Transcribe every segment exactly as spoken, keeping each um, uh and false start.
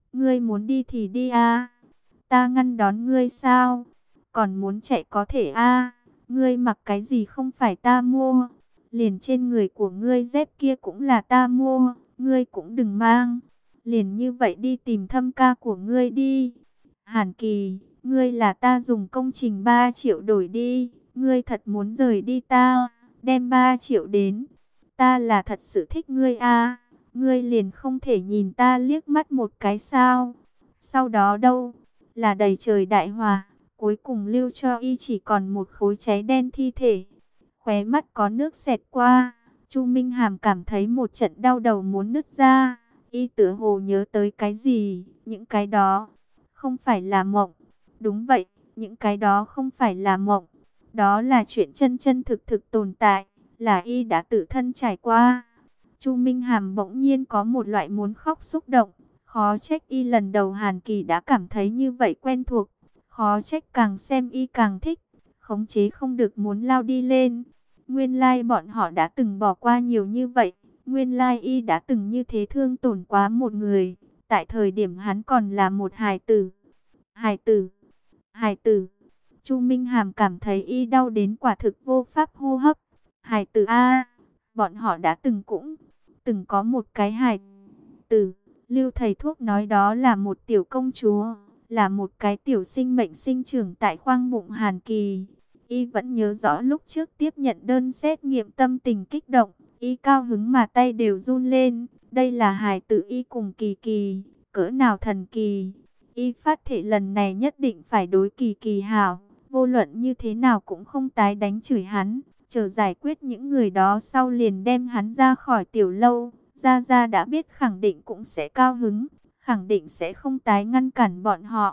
Ngươi muốn đi thì đi a, ta ngăn đón ngươi sao? Còn muốn chạy có thể a, ngươi mặc cái gì không phải ta mua, liền trên người của ngươi dép kia cũng là ta mua, ngươi cũng đừng mang. Liền như vậy đi tìm thâm ca của ngươi đi. Hàn Kỳ, ngươi là ta dùng công trình ba triệu đổi đi, ngươi thật muốn rời đi ta, đem ba triệu đến. Ta là thật sự thích ngươi a, ngươi liền không thể nhìn ta liếc mắt một cái sao? Sau đó đâu? Là đầy trời đại hỏa, cuối cùng lưu cho y chỉ còn một khối cháy đen thi thể. Khóe mắt có nước xẹt qua, Chu Minh Hàm cảm thấy một trận đau đầu muốn nứt ra. Y tựa hồ nhớ tới cái gì, những cái đó không phải là mộng. Đúng vậy, những cái đó không phải là mộng. Đó là chuyện chân chân thực thực tồn tại, là y đã tự thân trải qua. Chu Minh Hàm bỗng nhiên có một loại muốn khóc xúc động. Khó trách y lần đầu Hàn Kỳ đã cảm thấy như vậy quen thuộc. Khó trách càng xem y càng thích, khống chế không được muốn lao đi lên. Nguyên lai bọn họ đã từng bỏ qua nhiều như vậy. Nguyên lai y đã từng như thế thương tổn quá một người. Tại thời điểm hắn còn là một hài tử. Hài tử, hài tử. Chu Minh Hàm cảm thấy y đau đến quả thực vô pháp hô hấp. Hài tử a, bọn họ đã từng cũng từng có một cái hài tử. Lưu thầy thuốc nói đó là một tiểu công chúa, là một cái tiểu sinh mệnh sinh trưởng tại khoang bụng Hàn Kỳ. Y vẫn nhớ rõ lúc trước tiếp nhận đơn xét nghiệm, tâm tình kích động, y cao hứng mà tay đều run lên. Đây là hài tử y cùng Kỳ Kỳ, cỡ nào thần kỳ. Y phát thệ lần này nhất định phải đối Kỳ Kỳ hảo, vô luận như thế nào cũng không tái đánh chửi hắn, chờ giải quyết những người đó sau liền đem hắn ra khỏi tiểu lâu. Gia Gia đã biết khẳng định cũng sẽ cao hứng, khẳng định sẽ không tái ngăn cản bọn họ.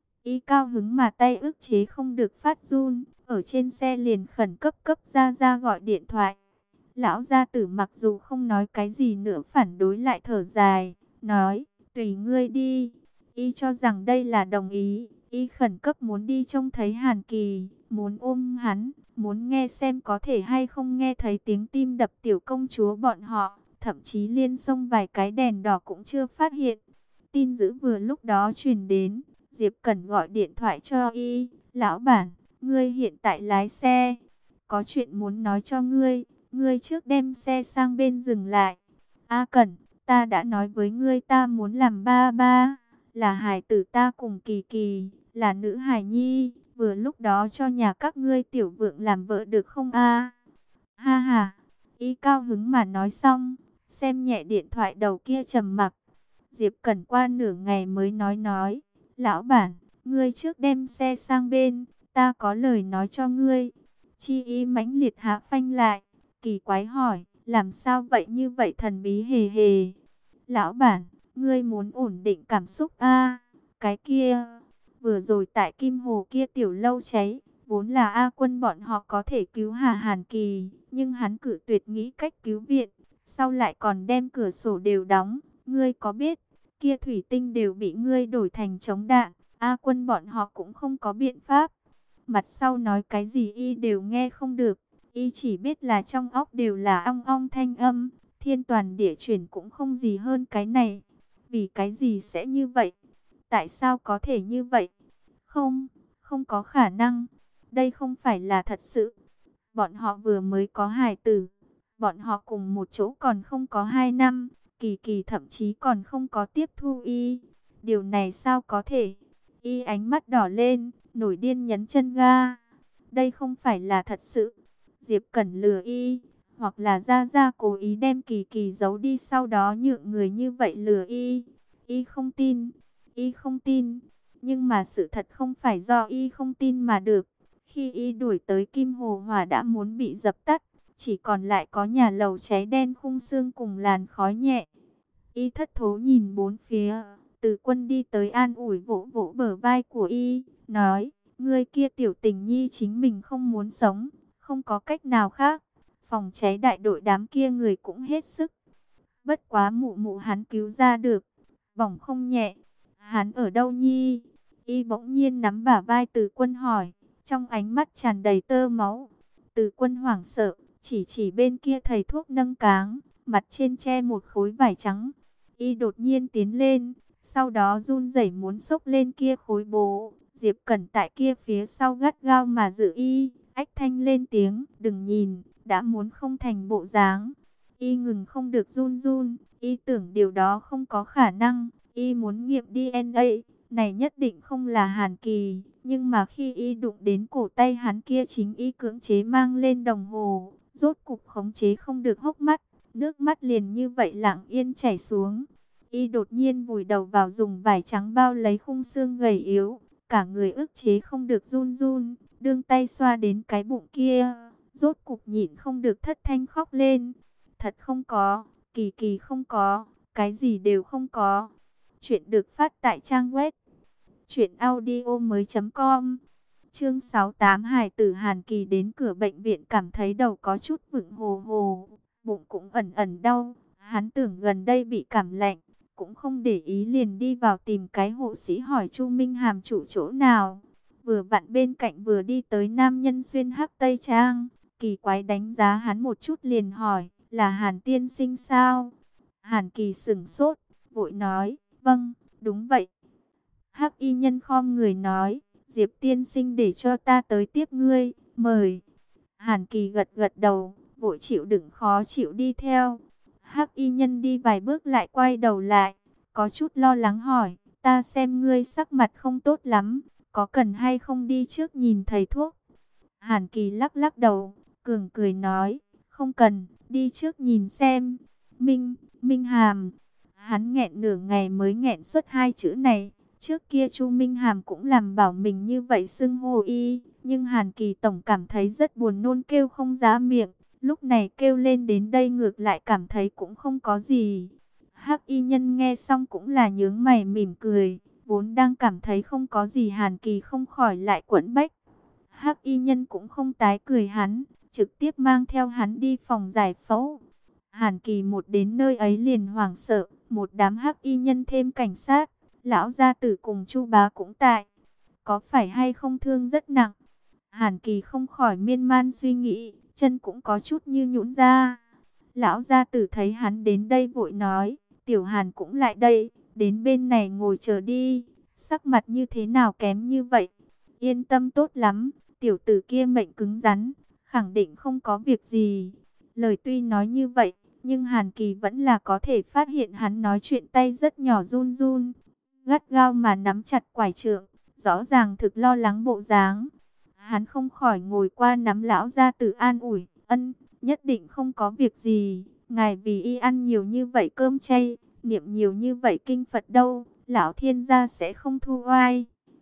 Y cao hứng mà tay ức chế không được phát run, ở trên xe liền khẩn cấp cấp Gia Gia gọi điện thoại. Lão gia tử mặc dù không nói cái gì nữa phản đối lại thở dài, nói, tùy ngươi đi. Y cho rằng đây là đồng ý, y khẩn cấp muốn đi trông thấy Hàn Kỳ, muốn ôm hắn, muốn nghe xem có thể hay không nghe thấy tiếng tim đập tiểu công chúa bọn họ. Thậm chí liên xông vài cái đèn đỏ cũng chưa phát hiện. Tin dữ vừa lúc đó truyền đến, Diệp Cẩn gọi điện thoại cho y. Lão bản, ngươi hiện tại lái xe, có chuyện muốn nói cho ngươi. Ngươi trước đem xe sang bên dừng lại. A Cẩn, ta đã nói với ngươi ta muốn làm ba ba, là hài tử ta cùng Kỳ Kỳ, là nữ hài nhi. Vừa lúc đó cho nhà các ngươi tiểu vượng làm vợ được không a? Ha ha, y cao hứng mà nói xong, xem nhẹ điện thoại đầu kia trầm mặc. Diệp Cẩn qua nửa ngày mới nói nói, lão bản, ngươi trước đem xe sang bên, ta có lời nói cho ngươi. Chi y mãnh liệt hạ phanh lại, kỳ quái hỏi, làm sao vậy như vậy thần bí hề hề. Lão bản, ngươi muốn ổn định cảm xúc a? Cái kia, vừa rồi tại Kim Hồ kia tiểu lâu cháy, vốn là A Quân bọn họ có thể cứu Hà Hàn Kỳ, nhưng hắn cử tuyệt nghĩ cách cứu viện, sau lại còn đem cửa sổ đều đóng. Ngươi có biết, kia thủy tinh đều bị ngươi đổi thành chống đạn, A Quân bọn họ cũng không có biện pháp. Mặt sau nói cái gì y đều nghe không được, y chỉ biết là trong óc đều là ong ong thanh âm, thiên toàn địa chuyển cũng không gì hơn cái này. Vì cái gì sẽ như vậy? Tại sao có thể như vậy? Không, không có khả năng. Đây không phải là thật sự. Bọn họ vừa mới có hài tử. Bọn họ cùng một chỗ còn không có hai năm. Kỳ Kỳ thậm chí còn không có tiếp thu y. Điều này sao có thể? Y ánh mắt đỏ lên, nổi điên nhấn chân ga. Đây không phải là thật sự. Diệp Cẩn lừa y, hoặc là Gia Gia cố ý đem Kỳ Kỳ giấu đi, sau đó nhượng người như vậy lừa y. Y không tin, y không tin. Nhưng mà sự thật không phải do y không tin mà được. Khi y đuổi tới Kim Hồ Hỏa đã muốn bị dập tắt, chỉ còn lại có nhà lầu cháy đen khung xương cùng làn khói nhẹ. Y thất thố nhìn bốn phía, Từ Quân đi tới an ủi vỗ vỗ bờ vai của y, nói, ngươi kia tiểu tình nhi chính mình không muốn sống, không có cách nào khác. Phòng cháy đại đội đám kia người cũng hết sức. Bất quá mụ mụ hắn cứu ra được, bỏng không nhẹ. Hắn ở đâu nhi? Y bỗng nhiên nắm bả vai Từ Quân hỏi, trong ánh mắt tràn đầy tơ máu. Từ Quân hoảng sợ, chỉ chỉ bên kia thầy thuốc nâng cáng, mặt trên che một khối vải trắng. Y đột nhiên tiến lên, Sau đó run rẩy muốn xốc lên kia khối bố. Diệp Cẩn tại kia phía sau gắt gao mà giữ y. Ách thanh lên tiếng, đừng nhìn, đã muốn không thành bộ dáng. Y ngừng không được run run, y tưởng điều đó không có khả năng. Y muốn nghiệm đê en a, này nhất định không là Hàn Kỳ. Nhưng mà khi y đụng đến cổ tay hắn kia, chính y cưỡng chế mang lên đồng hồ. Rốt cục khống chế không được hốc mắt, nước mắt liền như vậy lặng yên chảy xuống. Y đột nhiên vùi đầu vào, dùng vải trắng bao lấy khung xương gầy yếu. Cả người ức chế không được run run, đương tay xoa đến cái bụng kia. Rốt cục nhịn không được thất thanh khóc lên. Thật không có, Kỳ Kỳ không có, cái gì đều không có. Chuyện được phát tại trang web truyện audio mới chấm com. Chương sáu mươi tám, Hải tử Hàn Kỳ đến cửa bệnh viện cảm thấy đầu có chút vựng hồ hồ, bụng cũng ẩn ẩn đau. Hắn tưởng gần đây bị cảm lạnh, cũng không để ý, liền đi vào tìm cái hộ sĩ hỏi Chu Minh Hàm chủ chỗ nào. Vừa vặn bên cạnh vừa đi tới nam nhân xuyên hắc tây trang, kỳ quái đánh giá hắn một chút liền hỏi, là Hàn tiên sinh sao? Hàn Kỳ sững sốt, vội nói, vâng, đúng vậy. Hắc y nhân khom người nói, Diệp tiên sinh để cho ta tới tiếp ngươi, mời. Hàn Kỳ gật gật đầu, vội chịu đựng khó chịu đi theo. Hắc y nhân đi vài bước lại quay đầu lại, có chút lo lắng hỏi, ta xem ngươi sắc mặt không tốt lắm, có cần hay không đi trước nhìn thầy thuốc? Hàn Kỳ lắc lắc đầu, cường cười nói, không cần, đi trước nhìn xem. Minh, Minh Hàm. Hắn nghẹn nửa ngày mới nghẹn xuất hai chữ này. Trước kia Chu Minh Hàm cũng làm bảo mình như vậy xưng hô y, nhưng Hàn Kỳ tổng cảm thấy rất buồn nôn kêu không ra miệng. Lúc này kêu lên đến đây ngược lại cảm thấy cũng không có gì. Hắc y nhân nghe xong cũng là nhướng mày mỉm cười, vốn đang cảm thấy không có gì, Hàn Kỳ không khỏi lại quẫn bách. Hắc y nhân cũng không tái cười hắn, trực tiếp mang theo hắn đi phòng giải phẫu. Hàn Kỳ một đến nơi ấy liền hoảng sợ, một đám hắc y nhân thêm cảnh sát, lão gia tử cùng Chu bá cũng tại. Có phải hay không thương rất nặng? Hàn Kỳ không khỏi miên man suy nghĩ, chân cũng có chút như nhũn ra. Lão gia tử thấy hắn đến đây vội nói, Tiểu Hàn cũng lại đây, đến bên này ngồi chờ đi. Sắc mặt như thế nào kém như vậy? Yên tâm tốt lắm, tiểu tử kia mệnh cứng rắn, khẳng định không có việc gì. Lời tuy nói như vậy, nhưng Hàn Kỳ vẫn là có thể phát hiện hắn nói chuyện tay rất nhỏ run run, gắt gao mà nắm chặt quải trượng, rõ ràng thực lo lắng bộ dáng. Hắn không khỏi ngồi qua nắm lão gia tử an ủi, ân, nhất định không có việc gì, ngài vì y ăn nhiều như vậy cơm chay, niệm nhiều như vậy kinh Phật đâu, lão thiên gia sẽ không thu oai.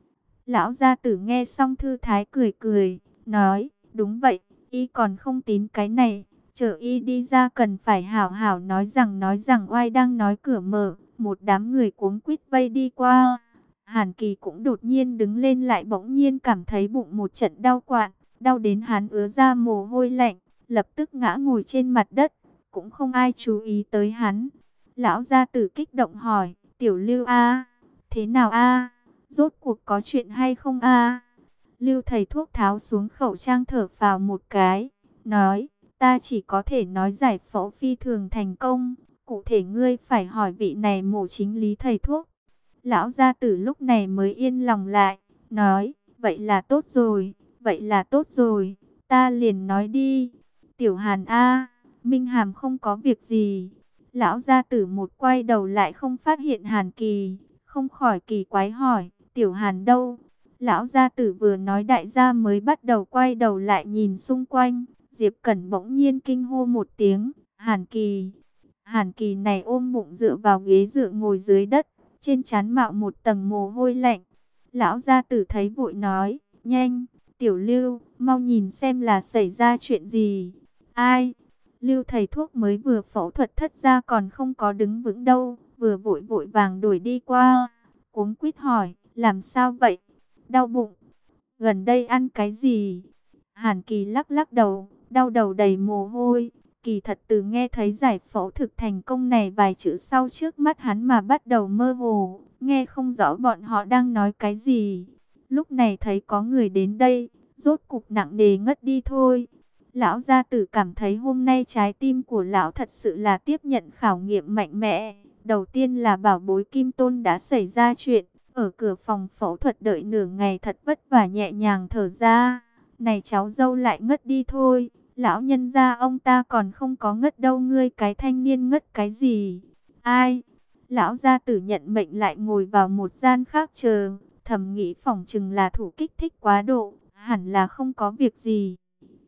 Lão gia tử nghe xong thư thái cười cười, nói, đúng vậy, y còn không tín cái này, chờ y đi ra cần phải hảo hảo nói rằng nói rằng oai đang nói cửa mở, một đám người cuống quýt vây đi qua. Hàn Kỳ cũng đột nhiên đứng lên, lại bỗng nhiên cảm thấy bụng một trận đau quặn, đau đến hắn ứa ra mồ hôi lạnh, lập tức ngã ngồi trên mặt đất, cũng không ai chú ý tới hắn. Lão gia tử kích động hỏi, Tiểu Lưu a, thế nào a? Rốt cuộc có chuyện hay không a? Lưu thầy thuốc tháo xuống khẩu trang thở phào một cái, nói, ta chỉ có thể nói giải phẫu phi thường thành công, cụ thể ngươi phải hỏi vị này mổ chính lý thầy thuốc. Lão gia tử lúc này mới yên lòng lại, nói, vậy là tốt rồi, vậy là tốt rồi, ta liền nói đi. Tiểu Hàn a, Minh Hàm không có việc gì. Lão gia tử một quay đầu lại không phát hiện Hàn Kỳ, không khỏi kỳ quái hỏi, Tiểu Hàn đâu? Lão gia tử vừa nói, đại gia mới bắt đầu quay đầu lại nhìn xung quanh. Diệp Cẩn bỗng nhiên kinh hô một tiếng, Hàn Kỳ. Hàn Kỳ này ôm bụng dựa vào ghế dựa ngồi dưới đất, trên trán mạo một tầng mồ hôi lạnh. Lão gia tử thấy vội nói, nhanh, Tiểu Lưu, mau nhìn xem là xảy ra chuyện gì. Ai? Lưu thầy thuốc mới vừa phẫu thuật thất ra còn không có đứng vững đâu, vừa vội vội vàng đuổi đi qua, cuống quýt hỏi, làm sao vậy? Đau bụng. Gần đây ăn cái gì? Hàn Kỳ lắc lắc đầu, đau đầu đầy mồ hôi. Kỳ thật từ nghe thấy giải phẫu thực thành công này vài chữ sau, trước mắt hắn mà bắt đầu mơ hồ, nghe không rõ bọn họ đang nói cái gì. Lúc này thấy có người đến đây, rốt cục nặng nề ngất đi thôi. Lão gia tử cảm thấy hôm nay trái tim của lão thật sự là tiếp nhận khảo nghiệm mạnh mẽ. Đầu tiên là bảo bối Kim Tôn đã xảy ra chuyện, ở cửa phòng phẫu thuật đợi nửa ngày thật vất vả nhẹ nhàng thở ra. Này cháu dâu lại ngất đi thôi, lão nhân gia ông ta còn không có ngất đâu, ngươi cái thanh niên ngất cái gì? Ai? Lão gia tử nhận mệnh lại ngồi vào một gian khác chờ, thầm nghĩ phỏng chừng là thủ kích thích quá độ, hẳn là không có việc gì.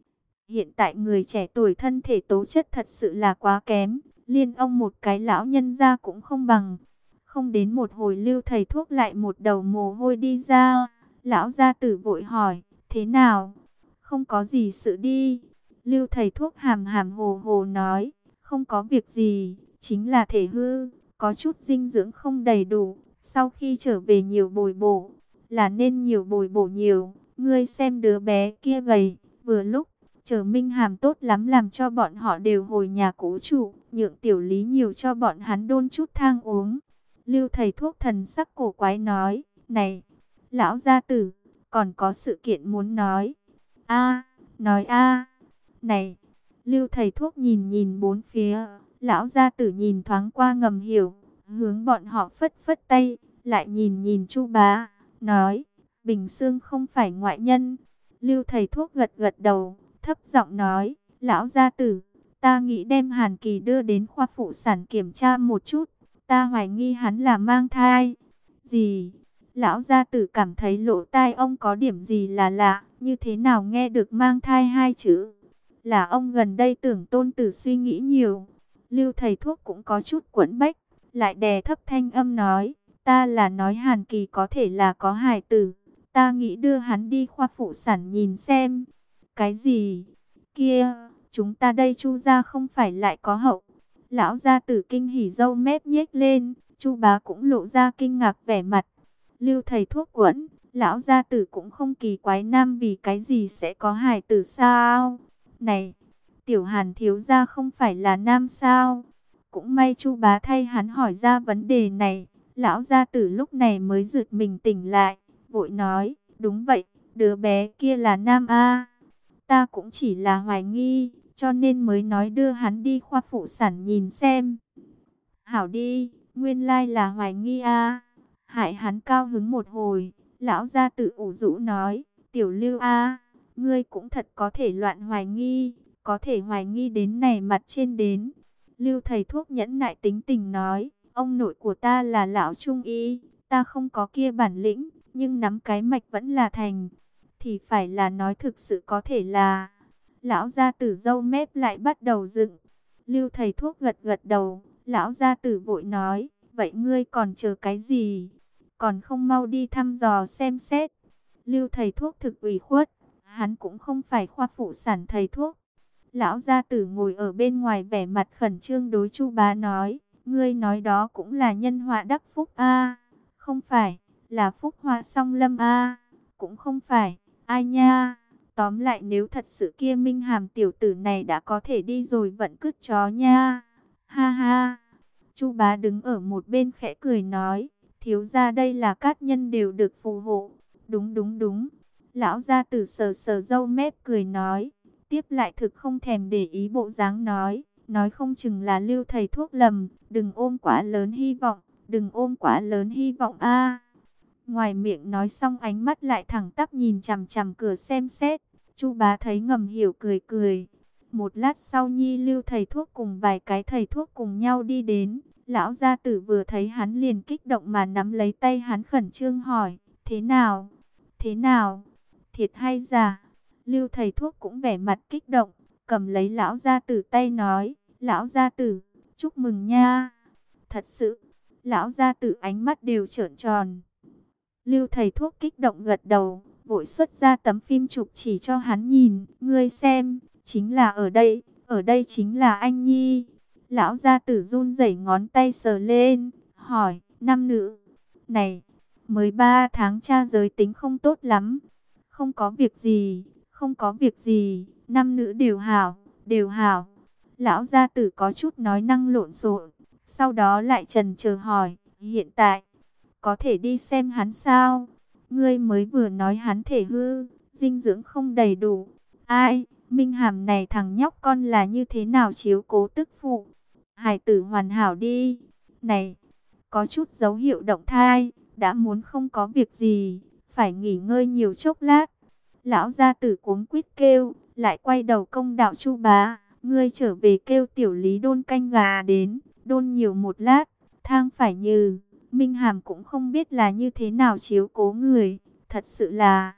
Hiện tại người trẻ tuổi thân thể tố chất thật sự là quá kém, liên ông một cái lão nhân gia cũng không bằng. Không đến một hồi Lưu thầy thuốc lại một đầu mồ hôi đi ra. Lão gia tử vội hỏi, thế nào? Không có gì sự đi. Lưu thầy thuốc hàm hàm hồ hồ nói, không có việc gì, chính là thể hư, có chút dinh dưỡng không đầy đủ. Sau khi trở về nhiều bồi bổ, là nên nhiều bồi bổ nhiều. Ngươi xem đứa bé kia gầy, vừa lúc. Chờ Minh Hàm tốt lắm làm cho bọn họ đều hồi nhà cũ trụ, nhượng tiểu lý nhiều cho bọn hắn đôn chút thang uống. Lưu thầy thuốc thần sắc cổ quái nói, này, lão gia tử, còn có sự kiện muốn nói. A, nói a, này, Lưu thầy thuốc nhìn nhìn bốn phía, lão gia tử nhìn thoáng qua ngầm hiểu, hướng bọn họ phất phất tay, lại nhìn nhìn Chu Bá, nói, Bình Sương không phải ngoại nhân. Lưu thầy thuốc gật gật đầu, thấp giọng nói, lão gia tử, ta nghĩ đem Hàn Kỳ đưa đến khoa phụ sản kiểm tra một chút, ta hoài nghi hắn là mang thai. Gì? Lão gia tử cảm thấy lỗ tai ông có điểm gì là lạ, như thế nào nghe được mang thai hai chữ? Là ông gần đây tưởng tôn tử suy nghĩ nhiều. Lưu thầy thuốc cũng có chút quẫn bách, lại đè thấp thanh âm nói, ta là nói Hàn Kỳ có thể là có hài tử, ta nghĩ đưa hắn đi khoa phụ sản nhìn xem. Cái gì? Kia, chúng ta đây Chu gia không phải lại có hậu. Lão gia tử kinh hỉ râu mép nhếch lên, Chu Bá cũng lộ ra kinh ngạc vẻ mặt. Lưu thầy thuốc quẫn, lão gia tử cũng không kỳ quái nam vì cái gì sẽ có hài tử sao? Này, tiểu Hàn thiếu gia không phải là nam sao? Cũng may Chu Bá thay hắn hỏi ra vấn đề này, lão gia tử lúc này mới giật mình tỉnh lại, vội nói, đúng vậy, đứa bé kia là nam a. Ta cũng chỉ là hoài nghi, cho nên mới nói đưa hắn đi khoa phụ sản nhìn xem. Hảo đi, nguyên lai là hoài nghi a. Hại hắn cao hứng một hồi, lão gia tử ủ rũ nói, tiểu Lưu a, ngươi cũng thật có thể loạn hoài nghi, có thể hoài nghi đến này mặt trên đến. Lưu thầy thuốc nhẫn nại tính tình nói, ông nội của ta là lão trung y, ta không có kia bản lĩnh, nhưng nắm cái mạch vẫn là thành. Thì phải là nói thực sự có thể là. Lão gia tử râu mép lại bắt đầu dựng. Lưu thầy thuốc gật gật đầu, lão gia tử vội nói, vậy ngươi còn chờ cái gì? Còn không mau đi thăm dò xem xét. Lưu thầy thuốc thực ủy khuất, hắn cũng không phải khoa phụ sản thầy thuốc. Lão gia tử ngồi ở bên ngoài vẻ mặt khẩn trương đối Chu Bá nói, ngươi nói đó cũng là nhân họa đắc phúc a, không phải, là phúc họa song lâm a, cũng không phải, ai nha. Tóm lại nếu thật sự kia Minh Hàm tiểu tử này đã có thể đi rồi vẫn cứt chó nha. Ha ha. Chu Bá đứng ở một bên khẽ cười nói, thiếu gia đây là cát nhân đều được phù hộ. Đúng đúng đúng. Lão gia tử sờ sờ râu mép cười nói, tiếp lại thực không thèm để ý bộ dáng nói, nói không chừng là Lưu thầy thuốc lầm, đừng ôm quá lớn hy vọng, đừng ôm quá lớn hy vọng a. Ngoài miệng nói xong ánh mắt lại thẳng tắp nhìn chằm chằm cửa xem xét. Chu Bá thấy ngầm hiểu cười cười. Một lát sau Nhi Lưu thầy thuốc cùng vài cái thầy thuốc cùng nhau đi đến. Lão gia tử vừa thấy hắn liền kích động mà nắm lấy tay hắn khẩn trương hỏi, thế nào? Thế nào? Thiệt hay giả? Lưu thầy thuốc cũng vẻ mặt kích động, cầm lấy lão gia tử tay nói, lão gia tử, chúc mừng nha. Thật sự, lão gia tử ánh mắt đều trợn tròn. Lưu thầy thuốc kích động gật đầu, vội xuất ra tấm phim chụp chỉ cho hắn nhìn, ngươi xem, chính là ở đây, ở đây chính là anh Nhi. Lão gia tử run rẩy ngón tay sờ lên, hỏi, nam nữ, này, mới ba tháng cha giới tính không tốt lắm, không có việc gì, không có việc gì, nam nữ đều hảo, đều hảo. Lão gia tử có chút nói năng lộn xộn, sau đó lại chần chờ hỏi, hiện tại, có thể đi xem hắn sao? Ngươi mới vừa nói hắn thể hư, dinh dưỡng không đầy đủ. Ai, Minh Hàm này thằng nhóc con là như thế nào chiếu cố tức phụ? Hải tử hoàn hảo đi. Này, có chút dấu hiệu động thai, đã muốn không có việc gì, phải nghỉ ngơi nhiều chốc lát. Lão gia tử cuống quýt kêu, lại quay đầu công đạo Chu bá, ngươi trở về kêu tiểu lý đôn canh gà đến, đôn nhiều một lát, thang phải nhừ. Minh Hàm cũng không biết là như thế nào chiếu cố người, thật sự là,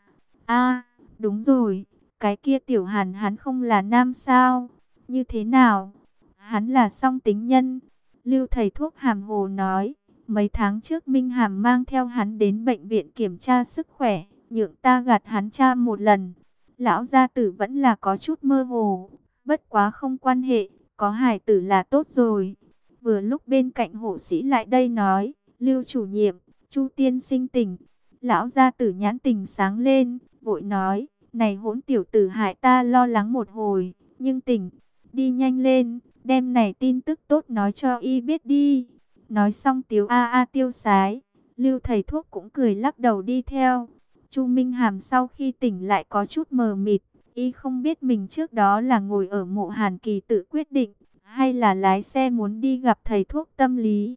a đúng rồi, cái kia tiểu Hàn hắn không là nam sao, như thế nào, hắn là song tính nhân. Lưu thầy thuốc hàm hồ nói, mấy tháng trước Minh Hàm mang theo hắn đến bệnh viện kiểm tra sức khỏe, nhượng ta gạt hắn tra một lần. Lão gia tử vẫn là có chút mơ hồ, bất quá không quan hệ, có hài tử là tốt rồi. Vừa lúc bên cạnh hộ sĩ lại đây nói, Lưu chủ nhiệm, Chu tiên sinh tỉnh. Lão gia tử nhãn tình sáng lên, vội nói, này hỗn tiểu tử hại ta lo lắng một hồi, nhưng tỉnh, đi nhanh lên, đem này tin tức tốt nói cho y biết đi. Nói xong tiếu a a tiêu sái, Lưu thầy thuốc cũng cười lắc đầu đi theo. Chu Minh Hàm sau khi tỉnh lại có chút mờ mịt, y không biết mình trước đó là ngồi ở mộ Hàn Kỳ tự quyết định, hay là lái xe muốn đi gặp thầy thuốc tâm lý.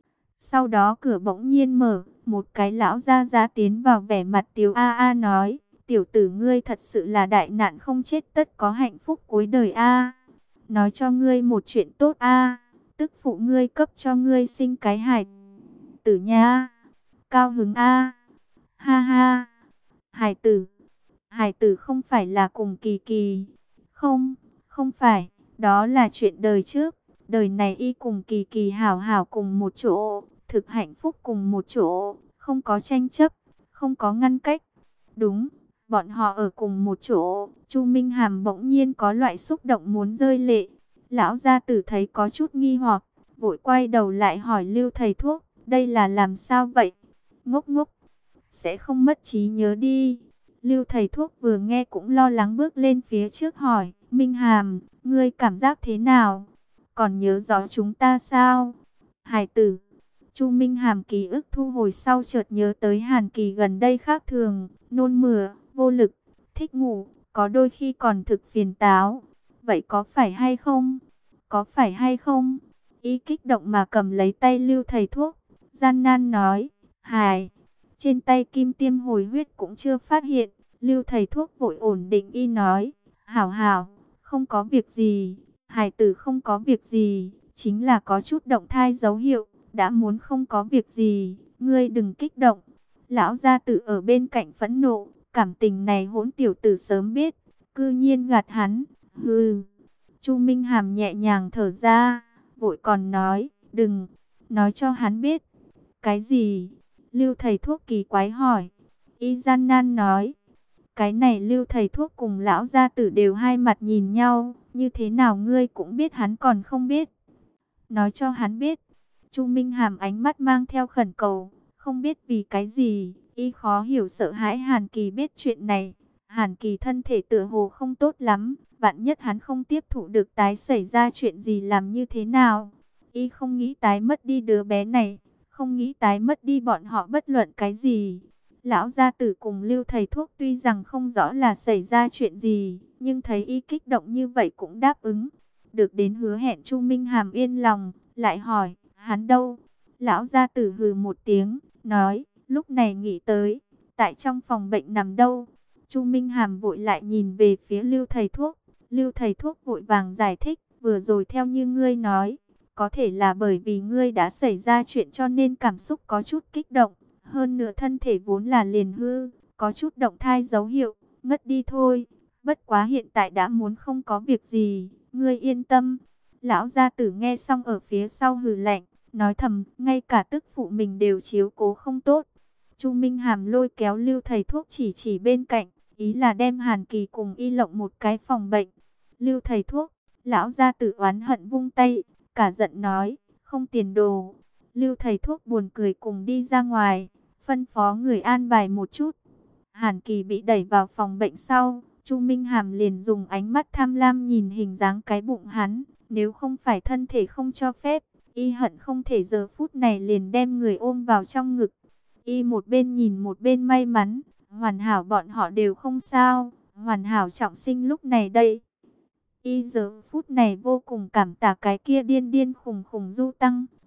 Sau đó cửa bỗng nhiên mở, một cái lão gia gia tiến vào vẻ mặt tiếu a a nói, tiểu tử ngươi thật sự là đại nạn không chết tất có hạnh phúc cuối đời a. Nói cho ngươi một chuyện tốt a, tức phụ ngươi cấp cho ngươi sinh cái hài tử nha. Cao hứng a. Ha ha. Hài tử. Hài tử không phải là cùng Kỳ Kỳ. Không, không phải, đó là chuyện đời trước. Đời này y cùng Kỳ Kỳ hảo hảo cùng một chỗ, thực hạnh phúc cùng một chỗ, không có tranh chấp, không có ngăn cách. Đúng, bọn họ ở cùng một chỗ. Chu Minh Hàm bỗng nhiên có loại xúc động muốn rơi lệ. Lão gia tử thấy có chút nghi hoặc, vội quay đầu lại hỏi Lưu thầy thuốc, đây là làm sao vậy? Ngốc ngốc, sẽ không mất trí nhớ đi. Lưu thầy thuốc vừa nghe cũng lo lắng bước lên phía trước hỏi, Minh Hàm, ngươi cảm giác thế nào? Còn nhớ rõ chúng ta sao? Hải tử. Chu Minh Hàm ký ức thu hồi sau chợt nhớ tới Hàn Kỳ gần đây khác thường, nôn mửa, vô lực, thích ngủ, có đôi khi còn thực phiền táo. Vậy có phải hay không? Có phải hay không? Y kích động mà cầm lấy tay Lưu thầy thuốc, gian nan nói, hài. Trên tay kim tiêm hồi huyết cũng chưa phát hiện. Lưu thầy thuốc vội ổn định y nói, hảo hảo, không có việc gì, hài tử không có việc gì, chính là có chút động thai dấu hiệu, đã muốn không có việc gì, ngươi đừng kích động. Lão gia tử ở bên cạnh phẫn nộ, cảm tình này hỗn tiểu tử sớm biết, cư nhiên gạt hắn, hừ. Chu Minh Hàm nhẹ nhàng thở ra, vội còn nói, đừng, nói cho hắn biết. Cái gì? Lưu thầy thuốc kỳ quái hỏi. Y gian nan nói. Cái này Lưu thầy thuốc cùng lão gia tử đều hai mặt nhìn nhau. Như thế nào ngươi cũng biết hắn còn không biết. Nói cho hắn biết. Chu Minh Hàm ánh mắt mang theo khẩn cầu. Không biết vì cái gì. Y khó hiểu sợ hãi Hàn Kỳ biết chuyện này. Hàn Kỳ thân thể tựa hồ không tốt lắm. Vạn nhất hắn không tiếp thụ được tái xảy ra chuyện gì làm như thế nào. Y không nghĩ tái mất đi đứa bé này. Không nghĩ tái mất đi bọn họ bất luận cái gì. Lão gia tử cùng Lưu thầy thuốc tuy rằng không rõ là xảy ra chuyện gì, nhưng thấy y kích động như vậy cũng đáp ứng. Được đến hứa hẹn Chu Minh Hàm yên lòng, lại hỏi, hắn đâu? Lão gia tử hừ một tiếng, nói, lúc này nghĩ tới, tại trong phòng bệnh nằm đâu? Chu Minh Hàm vội lại nhìn về phía Lưu thầy thuốc. Lưu thầy thuốc vội vàng giải thích, vừa rồi theo như ngươi nói, có thể là bởi vì ngươi đã xảy ra chuyện cho nên cảm xúc có chút kích động. Hơn nữa thân thể vốn là liền hư, có chút động thai dấu hiệu, ngất đi thôi. Bất quá hiện tại đã muốn không có việc gì, ngươi yên tâm. Lão gia tử nghe xong ở phía sau hừ lạnh, nói thầm, ngay cả tức phụ mình đều chiếu cố không tốt. Chu Minh Hàm lôi kéo Lưu thầy thuốc chỉ chỉ bên cạnh, ý là đem Hàn Kỳ cùng y lộng một cái phòng bệnh. Lưu thầy thuốc, lão gia tử oán hận vung tay, cả giận nói, không tiền đồ. Lưu thầy thuốc buồn cười cùng đi ra ngoài, phân phó người an bài một chút. Hàn Kỳ bị đẩy vào phòng bệnh sau, Chu Minh Hàm liền dùng ánh mắt tham lam nhìn hình dáng cái bụng hắn. Nếu không phải thân thể không cho phép, y hận không thể giờ phút này liền đem người ôm vào trong ngực. Y một bên nhìn một bên may mắn, hoàn hảo bọn họ đều không sao, hoàn hảo trọng sinh lúc này đây. Y giờ phút này vô cùng cảm tạ cái kia điên điên khùng khùng Du Tăng,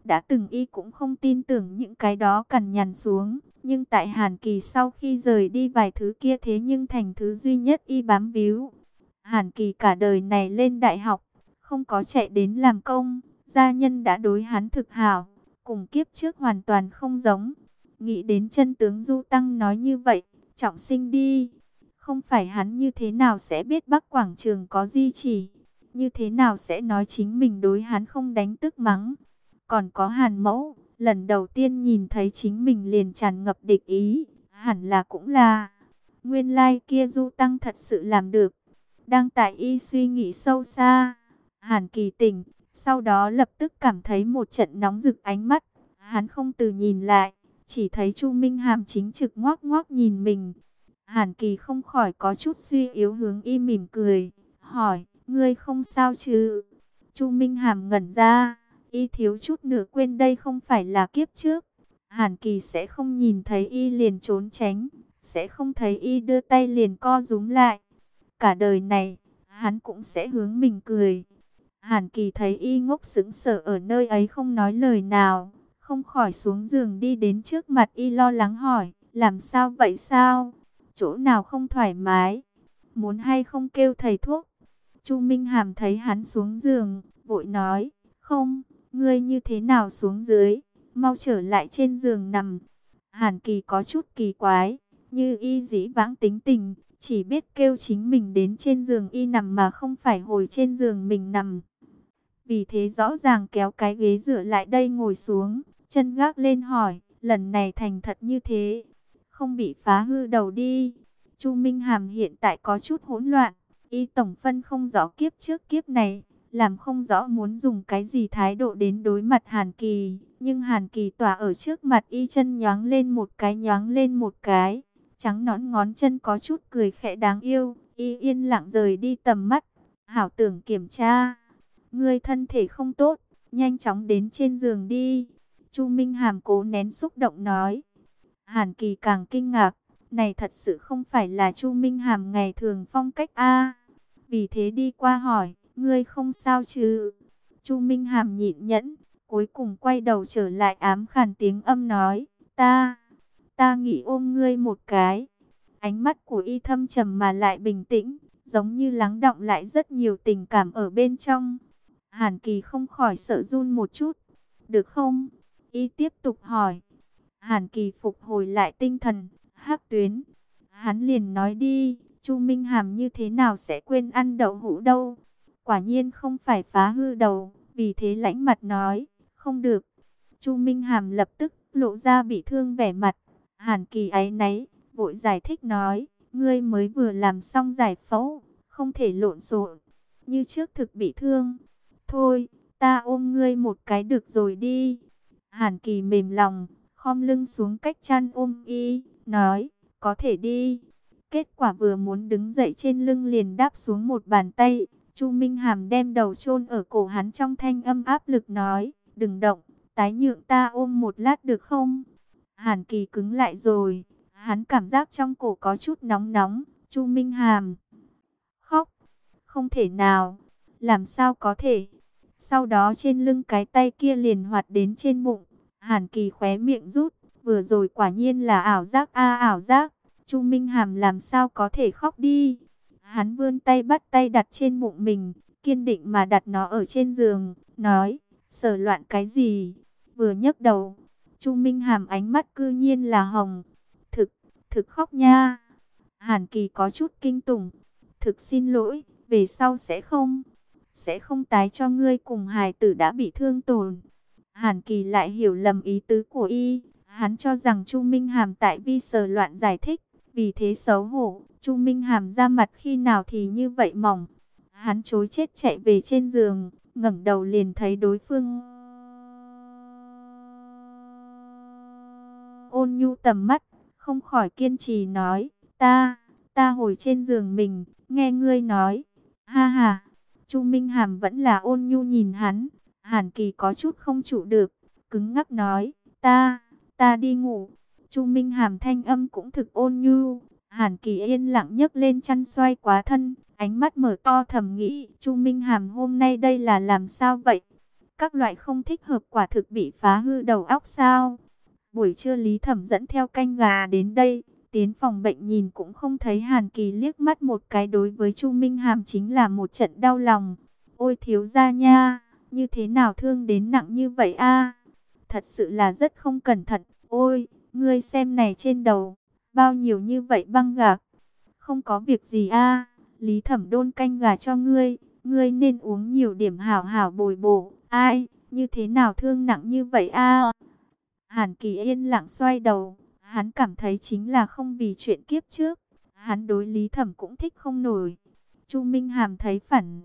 Đã từng y cũng không tin tưởng những cái đó cằn nhằn xuống, nhưng tại Hàn Kỳ sau khi rời đi vài thứ kia thế nhưng thành thứ duy nhất y bám víu. Hàn Kỳ cả đời này lên đại học, không có chạy đến làm công, gia nhân đã đối hắn thực hảo, cùng kiếp trước hoàn toàn không giống. Nghĩ đến chân tướng Du Tăng nói như vậy, trọng sinh đi. Không phải hắn như thế nào sẽ biết Bắc Quảng Trường có di chỉ, như thế nào sẽ nói chính mình đối hắn không đánh tức mắng. Còn có Hàn Mẫu, lần đầu tiên nhìn thấy chính mình liền tràn ngập địch ý, hẳn là cũng là. Nguyên lai like kia Du Tăng thật sự làm được. Đang tại y suy nghĩ sâu xa, Hàn Kỳ tỉnh, sau đó lập tức cảm thấy một trận nóng rực ánh mắt. Hắn không từ nhìn lại, chỉ thấy Chu Minh Hàm chính trực ngoác ngoác nhìn mình. Hàn Kỳ không khỏi có chút suy yếu hướng y mỉm cười, hỏi, ngươi không sao chứ? Chu Minh Hàm ngẩn ra, y thiếu chút nữa quên đây không phải là kiếp trước. Hàn Kỳ sẽ không nhìn thấy y liền trốn tránh, sẽ không thấy y đưa tay liền co rúm lại. Cả đời này, hắn cũng sẽ hướng mình cười. Hàn Kỳ thấy y ngốc sững sờ ở nơi ấy không nói lời nào, không khỏi xuống giường đi đến trước mặt y lo lắng hỏi, làm sao vậy sao? Chỗ nào không thoải mái? Muốn hay không kêu thầy thuốc? Chu Minh Hàm thấy hắn xuống giường, vội nói, không, ngươi như thế nào xuống dưới? Mau trở lại trên giường nằm. Hàn Kỳ có chút kỳ quái, như y dĩ vãng tính tình, chỉ biết kêu chính mình đến trên giường y nằm mà không phải hồi trên giường mình nằm. Vì thế rõ ràng kéo cái ghế dựa lại đây ngồi xuống, chân gác lên hỏi, lần này thành thật như thế, không bị phá hư đầu đi. Chu Minh Hàm hiện tại có chút hỗn loạn, y tổng phân không rõ kiếp trước kiếp này, làm không rõ muốn dùng cái gì thái độ đến đối mặt Hàn Kỳ. Nhưng Hàn Kỳ tỏa ở trước mặt y chân nhoáng lên một cái nhoáng lên một cái, trắng nõn ngón chân có chút cười khẽ đáng yêu, y yên lặng rời đi tầm mắt. Hảo tưởng kiểm tra, ngươi thân thể không tốt, nhanh chóng đến trên giường đi. Chu Minh Hàm cố nén xúc động nói. Hàn Kỳ càng kinh ngạc, này thật sự không phải là Chu Minh Hàm ngày thường phong cách a. Vì thế đi qua hỏi, ngươi không sao chứ? Chu Minh Hàm nhịn nhẫn, cuối cùng quay đầu trở lại ám khàn tiếng âm nói, ta, ta nghĩ ôm ngươi một cái. Ánh mắt của y thâm trầm mà lại bình tĩnh, giống như lắng đọng lại rất nhiều tình cảm ở bên trong. Hàn Kỳ không khỏi sợ run một chút. Được không? Y tiếp tục hỏi. Hàn Kỳ phục hồi lại tinh thần. Hắc Tuyến. Hắn liền nói đi. Chu Minh Hàm như thế nào sẽ quên ăn đậu hũ đâu? Quả nhiên không phải phá hư đầu. Vì thế lãnh mặt nói. Không được. Chu Minh Hàm lập tức lộ ra bị thương vẻ mặt. Hàn Kỳ áy náy, vội giải thích nói. Ngươi mới vừa làm xong giải phẫu. Không thể lộn xộn. Như trước thực bị thương. Thôi, ta ôm ngươi một cái được rồi đi. Hàn Kỳ mềm lòng, khom lưng xuống cách chăn ôm y, nói, có thể đi. Kết quả vừa muốn đứng dậy trên lưng liền đáp xuống một bàn tay. Chu Minh Hàm đem đầu chôn ở cổ hắn trong thanh âm áp lực nói, đừng động, tái nhượng ta ôm một lát được không? Hàn Kỳ cứng lại rồi, hắn cảm giác trong cổ có chút nóng nóng. Chu Minh Hàm khóc, không thể nào, làm sao có thể? Sau đó trên lưng cái tay kia liền hoạt đến trên bụng. Hàn Kỳ khóe miệng rút, vừa rồi quả nhiên là ảo giác a ảo giác. Chu Minh Hàm làm sao có thể khóc đi? Hắn vươn tay bắt tay đặt trên bụng mình, kiên định mà đặt nó ở trên giường, nói, sờ loạn cái gì? Vừa nhấc đầu, Chu Minh Hàm ánh mắt cư nhiên là hồng. Thực, thực khóc nha. Hàn Kỳ có chút kinh tủng. Thực xin lỗi, về sau sẽ không, sẽ không tái cho ngươi cùng hài tử đã bị thương tổn. Hàn Kỳ lại hiểu lầm ý tứ của y, hắn cho rằng Chu Minh Hàm tại vi sờ loạn giải thích, vì thế xấu hổ. Chu Minh Hàm ra mặt khi nào thì như vậy mỏng. Hắn chối chết chạy về trên giường, ngẩng đầu liền thấy đối phương ôn nhu tầm mắt, không khỏi kiên trì nói, ta, ta hồi trên giường mình, nghe ngươi nói, ha ha. Chu Minh Hàm vẫn là ôn nhu nhìn hắn. Hàn Kỳ có chút không trụ được, cứng ngắc nói, ta, ta đi ngủ. Chu Minh Hàm thanh âm cũng thực ôn nhu. Hàn Kỳ yên lặng nhấc lên chăn xoay quá thân, ánh mắt mở to thầm nghĩ, Chu Minh Hàm hôm nay đây là làm sao vậy? Các loại không thích hợp quả thực bị phá hư đầu óc sao? Buổi trưa Lý Thẩm dẫn theo canh gà đến đây, tiến phòng bệnh nhìn cũng không thấy Hàn Kỳ liếc mắt một cái, đối với Chu Minh Hàm chính là một trận đau lòng. Ôi thiếu gia nha, như thế nào thương đến nặng như vậy a? Thật sự là rất không cẩn thận. Ôi, ngươi xem này trên đầu, bao nhiêu như vậy băng gạc. Không có việc gì a, Lý Thẩm đôn canh gà cho ngươi, ngươi nên uống nhiều điểm hảo hảo bồi bổ. Ai, như thế nào thương nặng như vậy a? Hàn Kỳ yên lặng xoay đầu, hắn cảm thấy chính là không vì chuyện kiếp trước, hắn đối Lý Thẩm cũng thích không nổi. Chu Minh Hàm thấy phản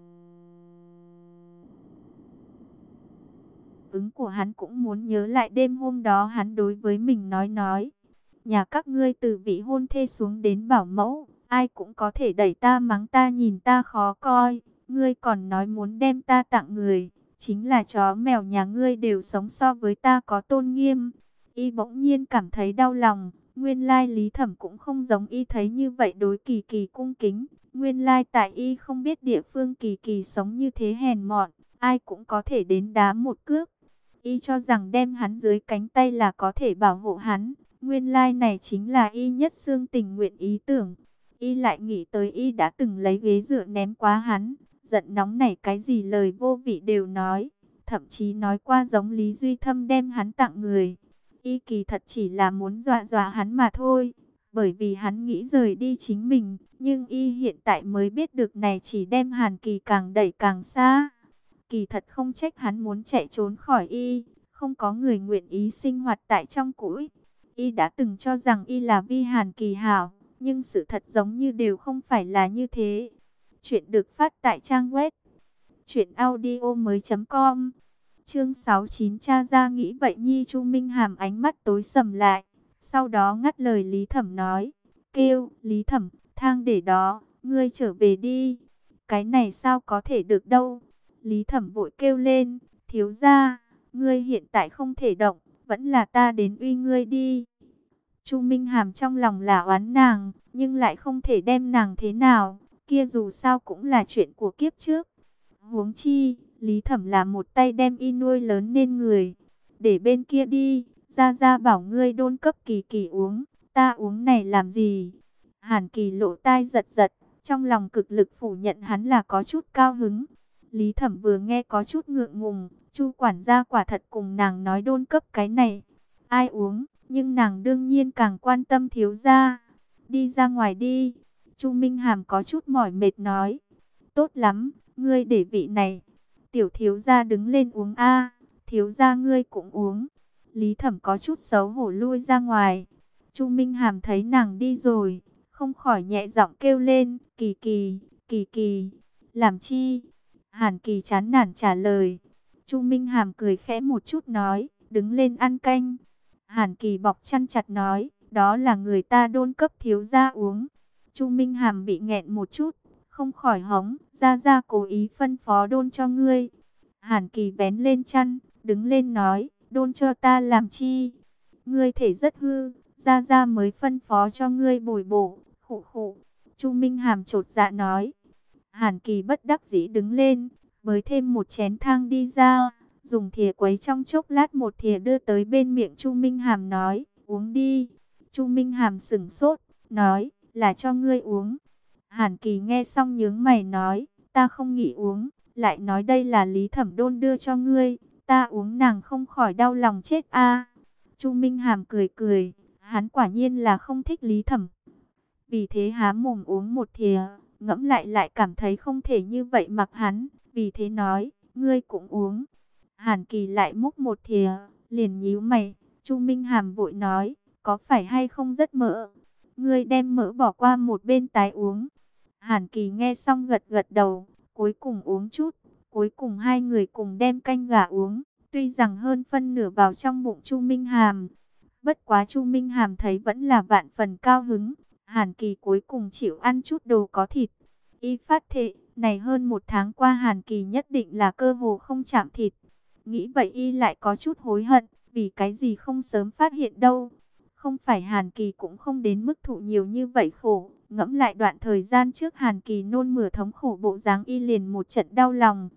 ứng của hắn cũng muốn nhớ lại đêm hôm đó hắn đối với mình nói nói. Nhà các ngươi từ vị hôn thê xuống đến bảo mẫu, ai cũng có thể đẩy ta mắng ta nhìn ta khó coi. Ngươi còn nói muốn đem ta tặng người, chính là chó mèo nhà ngươi đều sống so với ta có tôn nghiêm. Y bỗng nhiên cảm thấy đau lòng, nguyên lai Lý Thẩm cũng không giống y thấy như vậy đối Kỳ Kỳ cung kính. Nguyên lai tại y không biết địa phương Kỳ Kỳ sống như thế hèn mọn, ai cũng có thể đến đá một cước. Y cho rằng đem hắn dưới cánh tay là có thể bảo hộ hắn. Nguyên lai này chính là y nhất xương tình nguyện ý tưởng. Y lại nghĩ tới y đã từng lấy ghế dựa ném quá hắn. Giận nóng nảy cái gì lời vô vị đều nói. Thậm chí nói qua giống Lý Duy Thâm đem hắn tặng người. Y kỳ thật chỉ là muốn dọa dọa hắn mà thôi. Bởi vì hắn nghĩ rời đi chính mình. Nhưng y hiện tại mới biết được này chỉ đem Hàn Kỳ càng đẩy càng xa. Kỳ thật không trách hắn muốn chạy trốn khỏi y. Không có người nguyện ý sinh hoạt tại trong cũi. Y đã từng cho rằng y là vi Hàn Kỳ hảo, nhưng sự thật giống như đều không phải là như thế. Chuyện được phát tại trang web truyện audio mới chấm com. Chương sáu mươi chín cha ra nghĩ vậy nhi. Chu Minh Hàm ánh mắt tối sầm lại, sau đó ngắt lời Lý Thẩm nói, kêu, Lý Thẩm, thang để đó, ngươi trở về đi. Cái này sao có thể được đâu. Lý Thẩm vội kêu lên, thiếu gia, ngươi hiện tại không thể động, vẫn là ta đến uy ngươi đi. Chu Minh Hàm trong lòng là oán nàng, nhưng lại không thể đem nàng thế nào, kia dù sao cũng là chuyện của kiếp trước. Huống chi, Lý Thẩm là một tay đem y nuôi lớn nên người. Để bên kia đi, ra ra bảo ngươi đôn cấp Kỳ Kỳ uống, ta uống này làm gì? Hàn Kỳ lộ tai giật giật, trong lòng cực lực phủ nhận hắn là có chút cao hứng. Lý Thẩm vừa nghe có chút ngượng ngùng, Chu quản gia quả thật cùng nàng nói đôn cấp cái này. Ai uống, nhưng nàng đương nhiên càng quan tâm thiếu gia. Đi ra ngoài đi. Chu Minh Hàm có chút mỏi mệt nói. Tốt lắm, ngươi để vị này. Tiểu thiếu gia đứng lên uống a. Thiếu gia ngươi cũng uống. Lý Thẩm có chút xấu hổ lui ra ngoài. Chu Minh Hàm thấy nàng đi rồi, không khỏi nhẹ giọng kêu lên, Kỳ Kỳ, Kỳ Kỳ, làm chi? Hàn Kỳ chán nản trả lời. Chu Minh Hàm cười khẽ một chút nói, đứng lên ăn canh. Hàn Kỳ bọc chăn chặt nói, đó là người ta đôn cấp thiếu gia uống. Chu Minh Hàm bị nghẹn một chút, không khỏi hống, ra ra cố ý phân phó đôn cho ngươi. Hàn Kỳ vén lên chăn, đứng lên nói, đôn cho ta làm chi? Ngươi thể rất hư, ra ra mới phân phó cho ngươi bồi bổ, khụ khụ. Chu Minh Hàm chột dạ nói. Hàn Kỳ bất đắc dĩ đứng lên, bới thêm một chén thang đi ra, dùng thìa quấy trong chốc lát một thìa đưa tới bên miệng Chu Minh Hàm nói, uống đi. Chu Minh Hàm sững sốt, nói, là cho ngươi uống. Hàn Kỳ nghe xong nhướng mày nói, ta không nghĩ uống, lại nói đây là Lý Thẩm đôn đưa cho ngươi, ta uống nàng không khỏi đau lòng chết a. Chu Minh Hàm cười cười, hắn quả nhiên là không thích Lý Thẩm. Vì thế há mồm uống một thìa, ngẫm lại lại cảm thấy không thể như vậy mặc hắn, vì thế nói, ngươi cũng uống. Hàn Kỳ lại múc một thìa, liền nhíu mày. Chu Minh Hàm vội nói, có phải hay không rất mỡ? Ngươi đem mỡ bỏ qua một bên tái uống. Hàn Kỳ nghe xong gật gật đầu, cuối cùng uống chút. Cuối cùng hai người cùng đem canh gà uống. Tuy rằng hơn phân nửa vào trong bụng Chu Minh Hàm, bất quá Chu Minh Hàm thấy vẫn là vạn phần cao hứng. Hàn Kỳ cuối cùng chịu ăn chút đồ có thịt. Y phát thệ, này hơn một tháng qua Hàn Kỳ nhất định là cơ hồ không chạm thịt. Nghĩ vậy Y lại có chút hối hận, vì cái gì không sớm phát hiện đâu. Không phải Hàn Kỳ cũng không đến mức thụ nhiều như vậy khổ. Ngẫm lại đoạn thời gian trước Hàn Kỳ nôn mửa thống khổ bộ dáng Y liền một trận đau lòng.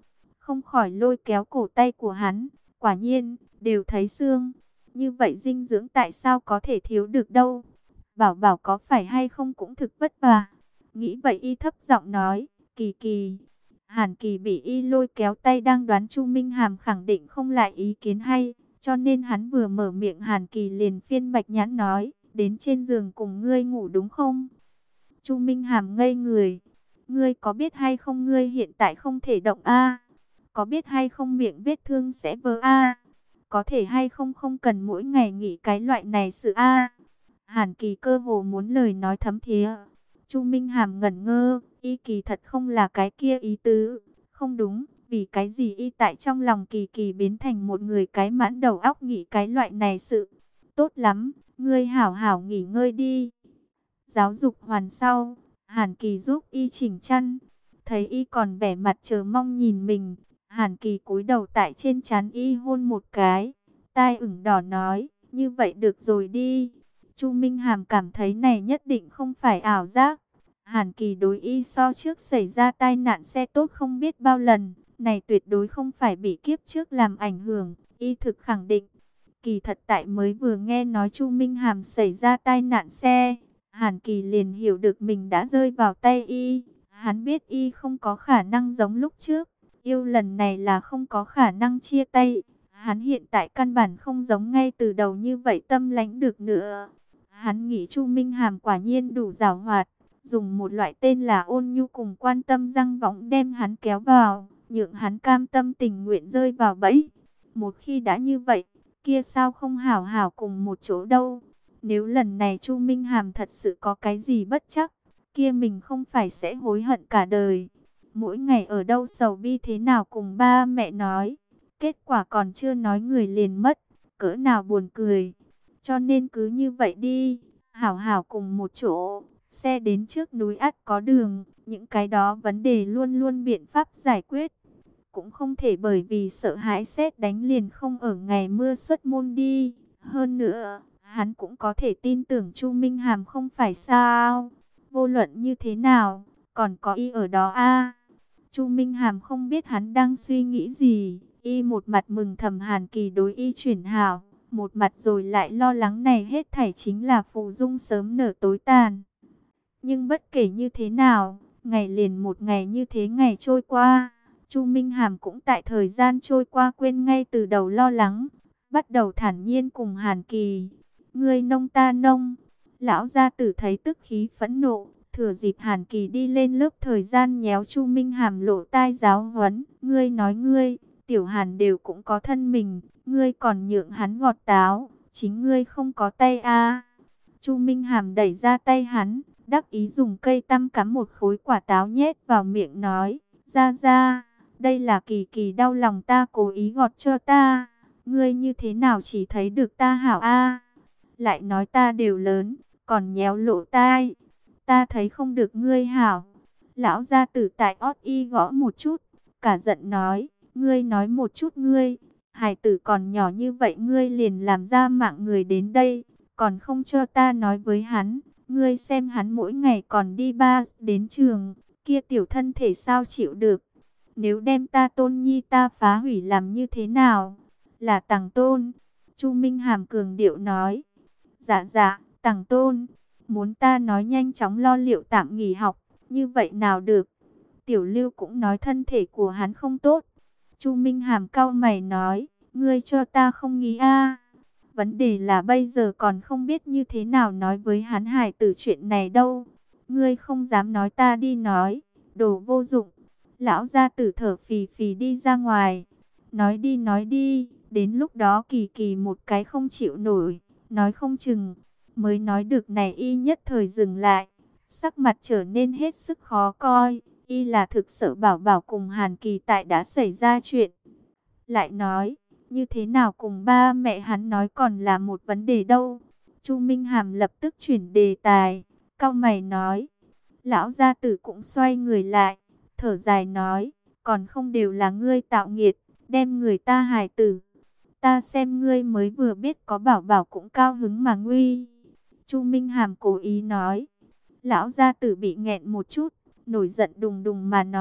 không khỏi lôi kéo cổ tay của hắn. Quả nhiên, đều thấy xương. Như vậy dinh dưỡng tại sao có thể thiếu được đâu. Bảo bảo có phải hay không cũng thực vất vả. Nghĩ vậy y thấp giọng nói, Kỳ Kỳ. Hàn Kỳ bị y lôi kéo tay đang đoán Chu Minh Hàm khẳng định không lại ý kiến hay. Cho nên hắn vừa mở miệng Hàn Kỳ liền phiên bạch nhãn nói, đến trên giường cùng ngươi ngủ đúng không? Chu Minh Hàm ngây người. Ngươi có biết hay không ngươi hiện tại không thể động a? Có biết hay không miệng vết thương sẽ vỡ a? Có thể hay không không cần mỗi ngày nghĩ cái loại này sự a? Hàn Kỳ cơ hồ muốn lời nói thấm thía. Chu Minh Hàm ngẩn ngơ, y Kỳ thật không là cái kia ý tứ. Không đúng, vì cái gì y tại trong lòng Kỳ Kỳ biến thành một người cái mãn đầu óc nghĩ cái loại này sự. Tốt lắm, ngươi hảo hảo nghỉ ngơi đi. Giáo dục hoàn sau, Hàn Kỳ giúp y chỉnh chăn. Thấy y còn vẻ mặt chờ mong nhìn mình, Hàn Kỳ cúi đầu tại trên trán y hôn một cái. Tai ửng đỏ nói, như vậy được rồi đi. Chu Minh Hàm cảm thấy này nhất định không phải ảo giác. Hàn Kỳ đối y so trước xảy ra tai nạn xe tốt không biết bao lần. Này tuyệt đối không phải bị kiếp trước làm ảnh hưởng, y thực khẳng định. Kỳ thật tại mới vừa nghe nói Chu Minh Hàm xảy ra tai nạn xe, Hàn Kỳ liền hiểu được mình đã rơi vào tay y. Hắn biết y không có khả năng giống lúc trước, yêu lần này là không có khả năng chia tay. Hắn hiện tại căn bản không giống ngay từ đầu như vậy tâm lãnh được nữa. Hắn nghĩ Chu Minh Hàm quả nhiên đủ giàu hoạt, dùng một loại tên là ôn nhu cùng quan tâm răng võng đem hắn kéo vào, nhượng hắn cam tâm tình nguyện rơi vào bẫy. Một khi đã như vậy, kia sao không hảo hảo cùng một chỗ đâu. Nếu lần này Chu Minh Hàm thật sự có cái gì bất chắc, kia mình không phải sẽ hối hận cả đời. Mỗi ngày ở đâu sầu bi thế nào cùng ba mẹ nói, kết quả còn chưa nói người liền mất, cỡ nào buồn cười. Cho nên cứ như vậy đi, hảo hảo cùng một chỗ, xe đến trước núi ắt có đường, những cái đó vấn đề luôn luôn biện pháp giải quyết. Cũng không thể bởi vì sợ hãi sét đánh liền không ở ngày mưa xuất môn đi. Hơn nữa, hắn cũng có thể tin tưởng Chu Minh Hàm không phải sao. Vô luận như thế nào, còn có y ở đó a. Chu Minh Hàm không biết hắn đang suy nghĩ gì. Y một mặt mừng thầm Hàn Kỳ đối y chuyển hảo, một mặt rồi lại lo lắng này hết thảy chính là phù dung sớm nở tối tàn. Nhưng bất kể như thế nào, ngày liền một ngày như thế ngày trôi qua, Chu Minh Hàm cũng tại thời gian trôi qua quên ngay từ đầu lo lắng, bắt đầu thản nhiên cùng Hàn Kỳ. Ngươi nông ta nông, lão gia tử thấy tức khí phẫn nộ, thừa dịp Hàn Kỳ đi lên lớp thời gian nhéo Chu Minh Hàm lộ tai giáo huấn. Ngươi nói ngươi, tiểu Hàn đều cũng có thân mình, ngươi còn nhượng hắn gọt táo, chính ngươi không có tay a. Chu Minh Hàm đẩy ra tay hắn, đắc ý dùng cây tăm cắm một khối quả táo nhét vào miệng nói, ra ra, đây là Kỳ Kỳ đau lòng ta cố ý gọt cho ta, ngươi như thế nào chỉ thấy được ta hảo a? Lại nói ta đều lớn, còn nhéo lộ tai, ta thấy không được ngươi hảo. Lão gia tử tại ót y gõ một chút, cả giận nói, ngươi nói một chút ngươi, hài tử còn nhỏ như vậy ngươi liền làm ra mạng người đến đây, còn không cho ta nói với hắn. Ngươi xem hắn mỗi ngày còn đi ba đến trường, kia tiểu thân thể sao chịu được. Nếu đem ta tôn nhi ta phá hủy làm như thế nào? Là Tằng Tôn. Chu Minh Hàm cường điệu nói. Dạ dạ, Tằng Tôn. Muốn ta nói nhanh chóng lo liệu tạm nghỉ học, như vậy nào được? Tiểu Lưu cũng nói thân thể của hắn không tốt. Chu Minh Hàm cau mày nói, ngươi cho ta không nghĩ a. Vấn đề là bây giờ còn không biết như thế nào nói với hắn hài tử chuyện này đâu. Ngươi không dám nói ta đi nói, đồ vô dụng. Lão gia tử thở phì phì đi ra ngoài. Nói đi nói đi, đến lúc đó Kỳ Kỳ một cái không chịu nổi, nói không chừng. Mới nói được này y nhất thời dừng lại, sắc mặt trở nên hết sức khó coi. Y là thực sợ bảo bảo cùng Hàn Kỳ tại đã xảy ra chuyện. Lại nói, như thế nào cùng ba mẹ hắn nói còn là một vấn đề đâu. Chu Minh Hàm lập tức chuyển đề tài, cau mày nói. Lão gia tử cũng xoay người lại, thở dài nói, còn không đều là ngươi tạo nghiệt, đem người ta hài tử. Ta xem ngươi mới vừa biết có bảo bảo cũng cao hứng mà nguy. Chu Minh Hàm cố ý nói. Lão gia tử bị nghẹn một chút, nổi giận đùng đùng mà nói,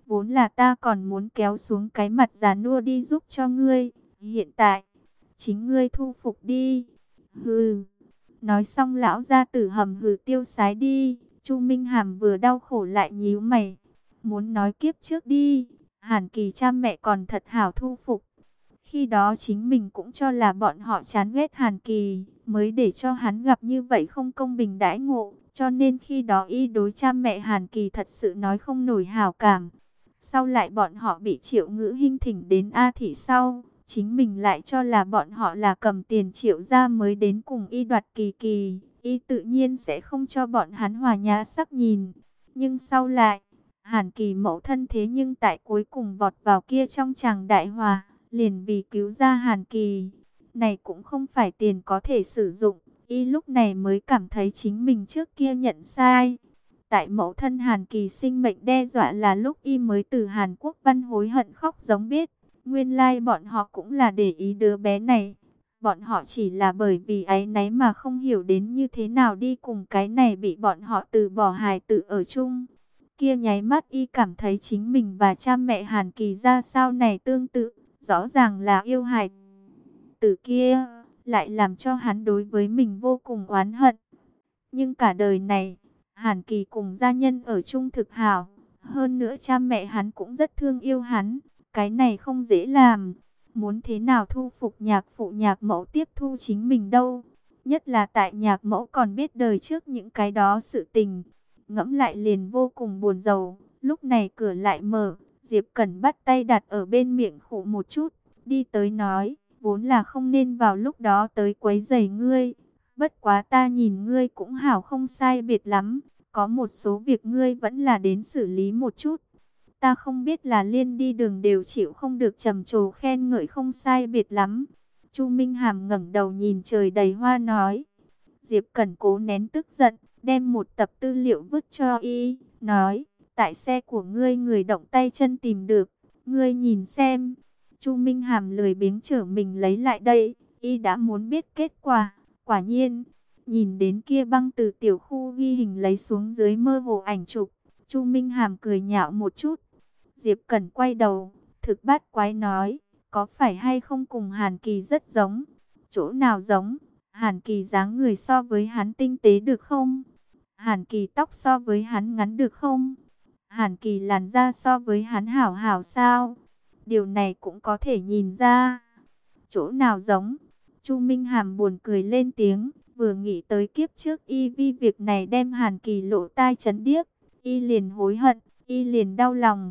vốn là ta còn muốn kéo xuống cái mặt già nua đi giúp cho ngươi. Hiện tại, chính ngươi thu phục đi. Hừ. Nói xong lão gia tử hầm hừ tiêu sái đi. Chu Minh Hàm vừa đau khổ lại nhíu mày. Muốn nói kiếp trước đi, Hàn Kỳ cha mẹ còn thật hảo thu phục. Khi đó chính mình cũng cho là bọn họ chán ghét Hàn Kỳ, mới để cho hắn gặp như vậy không công bình đãi ngộ. Cho nên khi đó y đối cha mẹ Hàn Kỳ thật sự nói không nổi hảo cảm. Sau lại bọn họ bị Triệu Ngữ Hinh thỉnh đến A Thị sau, chính mình lại cho là bọn họ là cầm tiền Triệu gia mới đến cùng y đoạt Kỳ Kỳ. Y tự nhiên sẽ không cho bọn hắn hòa nhã sắc nhìn. Nhưng sau lại, Hàn Kỳ mẫu thân thế nhưng tại cuối cùng vọt vào kia trong tràng đại hòa, liền vì cứu ra Hàn Kỳ. Này cũng không phải tiền có thể sử dụng, y lúc này mới cảm thấy chính mình trước kia nhận sai. Tại mẫu thân Hàn Kỳ sinh mệnh đe dọa là lúc y mới từ Hàn Quốc văn hối hận khóc giống biết. Nguyên lai bọn họ cũng là để ý đứa bé này. Bọn họ chỉ là bởi vì áy náy mà không hiểu đến như thế nào đi cùng cái này bị bọn họ từ bỏ hài tử ở chung. Kia nháy mắt y cảm thấy chính mình và cha mẹ Hàn Kỳ ra sao này tương tự. Rõ ràng là yêu hài tử kia, lại làm cho hắn đối với mình vô cùng oán hận. Nhưng cả đời này, Hàn Kỳ cùng gia nhân ở chung thực hảo. Hơn nữa cha mẹ hắn cũng rất thương yêu hắn. Cái này không dễ làm. Muốn thế nào thu phục nhạc phụ nhạc mẫu tiếp thu chính mình đâu. Nhất là tại nhạc mẫu còn biết đời trước những cái đó sự tình. Ngẫm lại liền vô cùng buồn rầu. Lúc này cửa lại mở. Diệp Cẩn bắt tay đặt ở bên miệng khụ một chút. Đi tới nói, vốn là không nên vào lúc đó tới quấy rầy ngươi. Bất quá ta nhìn ngươi cũng hảo không sai biệt lắm. Có một số việc ngươi vẫn là đến xử lý một chút. Ta không biết là liên đi đường đều chịu không được trầm trồ khen ngợi không sai biệt lắm. Chu Minh Hàm ngẩng đầu nhìn trời đầy hoa nói. Diệp Cẩn cố nén tức giận, đem một tập tư liệu vứt cho y, nói. Tại xe của ngươi người động tay chân tìm được, ngươi nhìn xem. Chu Minh Hàm lười biếng trở mình lấy lại đây, y đã muốn biết kết quả. Quả nhiên, nhìn đến kia băng từ tiểu khu ghi hình lấy xuống dưới mơ hồ ảnh chụp, Chu Minh Hàm cười nhạo một chút. Diệp Cẩn quay đầu, thực bát quái nói, có phải hay không cùng Hàn Kỳ rất giống? Chỗ nào giống? Hàn Kỳ dáng người so với hắn tinh tế được không? Hàn Kỳ tóc so với hắn ngắn được không? Hàn Kỳ làn da so với hắn hảo hảo sao? Điều này cũng có thể nhìn ra. Chỗ nào giống? Chu Minh Hàm buồn cười lên tiếng, vừa nghĩ tới kiếp trước y vi việc này đem Hàn Kỳ lộ tai chấn điếc, y liền hối hận, y liền đau lòng.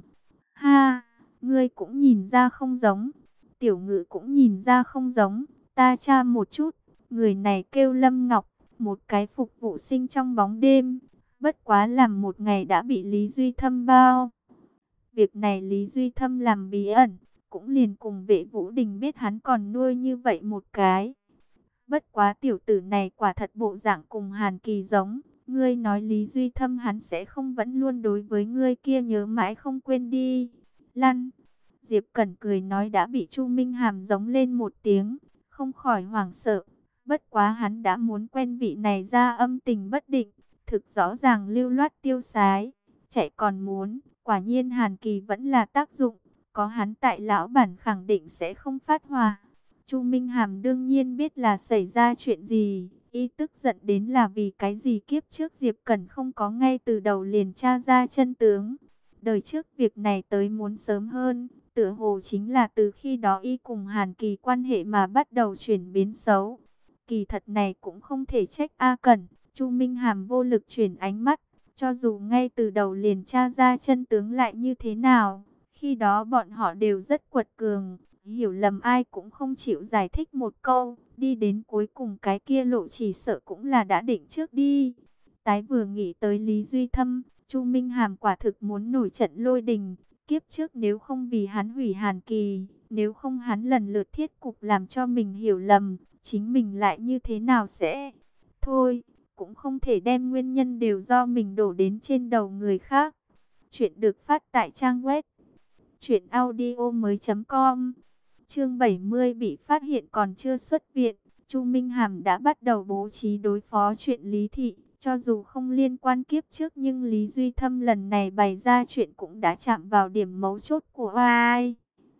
Ha, ngươi cũng nhìn ra không giống, Tiểu Ngự cũng nhìn ra không giống, ta tra một chút, người này kêu Lâm Ngọc, một cái phục vụ sinh trong bóng đêm, bất quá làm một ngày đã bị Lý Duy Thâm bao. Việc này Lý Duy Thâm làm bí ẩn, cũng liền cùng Vệ Vũ Đình biết hắn còn nuôi như vậy một cái. Bất quá tiểu tử này quả thật bộ dạng cùng Hàn Kỳ giống. Ngươi nói Lý Duy Thâm hắn sẽ không vẫn luôn đối với ngươi kia nhớ mãi không quên đi. Lăn. Diệp Cẩn cười nói đã bị Chu Minh Hàm giống lên một tiếng. Không khỏi hoảng sợ. Bất quá hắn đã muốn quen vị này ra âm tình bất định. Thực rõ ràng lưu loát tiêu sái. Chạy còn muốn. Quả nhiên Hàn Kỳ vẫn là tác dụng. Có hắn tại lão bản khẳng định sẽ không phát hỏa. Chu Minh Hàm đương nhiên biết là xảy ra chuyện gì, y tức giận đến là vì cái gì kiếp trước Diệp Cẩn không có ngay từ đầu liền tra ra chân tướng. Đời trước việc này tới muốn sớm hơn, tựa hồ chính là từ khi đó y cùng Hàn Kỳ quan hệ mà bắt đầu chuyển biến xấu. Kỳ thật này cũng không thể trách A Cẩn, Chu Minh Hàm vô lực chuyển ánh mắt, cho dù ngay từ đầu liền tra ra chân tướng lại như thế nào, khi đó bọn họ đều rất quật cường. Hiểu lầm ai cũng không chịu giải thích một câu, đi đến cuối cùng cái kia lộ chỉ sợ cũng là đã định trước đi. Tái vừa nghĩ tới Lý Duy Thâm, Chu Minh Hàm quả thực muốn nổi trận lôi đình. Kiếp trước nếu không vì hắn hủy Hàn Kỳ, nếu không hắn lần lượt thiết cục làm cho mình hiểu lầm, chính mình lại như thế nào sẽ... Thôi, cũng không thể đem nguyên nhân đều do mình đổ đến trên đầu người khác. Chuyện được phát tại trang web truyện audio mới chấm com. Chương bảy mươi bị phát hiện còn chưa xuất viện, Chu Minh Hàm đã bắt đầu bố trí đối phó chuyện Lý Thị. Cho dù không liên quan kiếp trước nhưng Lý Duy Thâm lần này bày ra chuyện cũng đã chạm vào điểm mấu chốt của ai.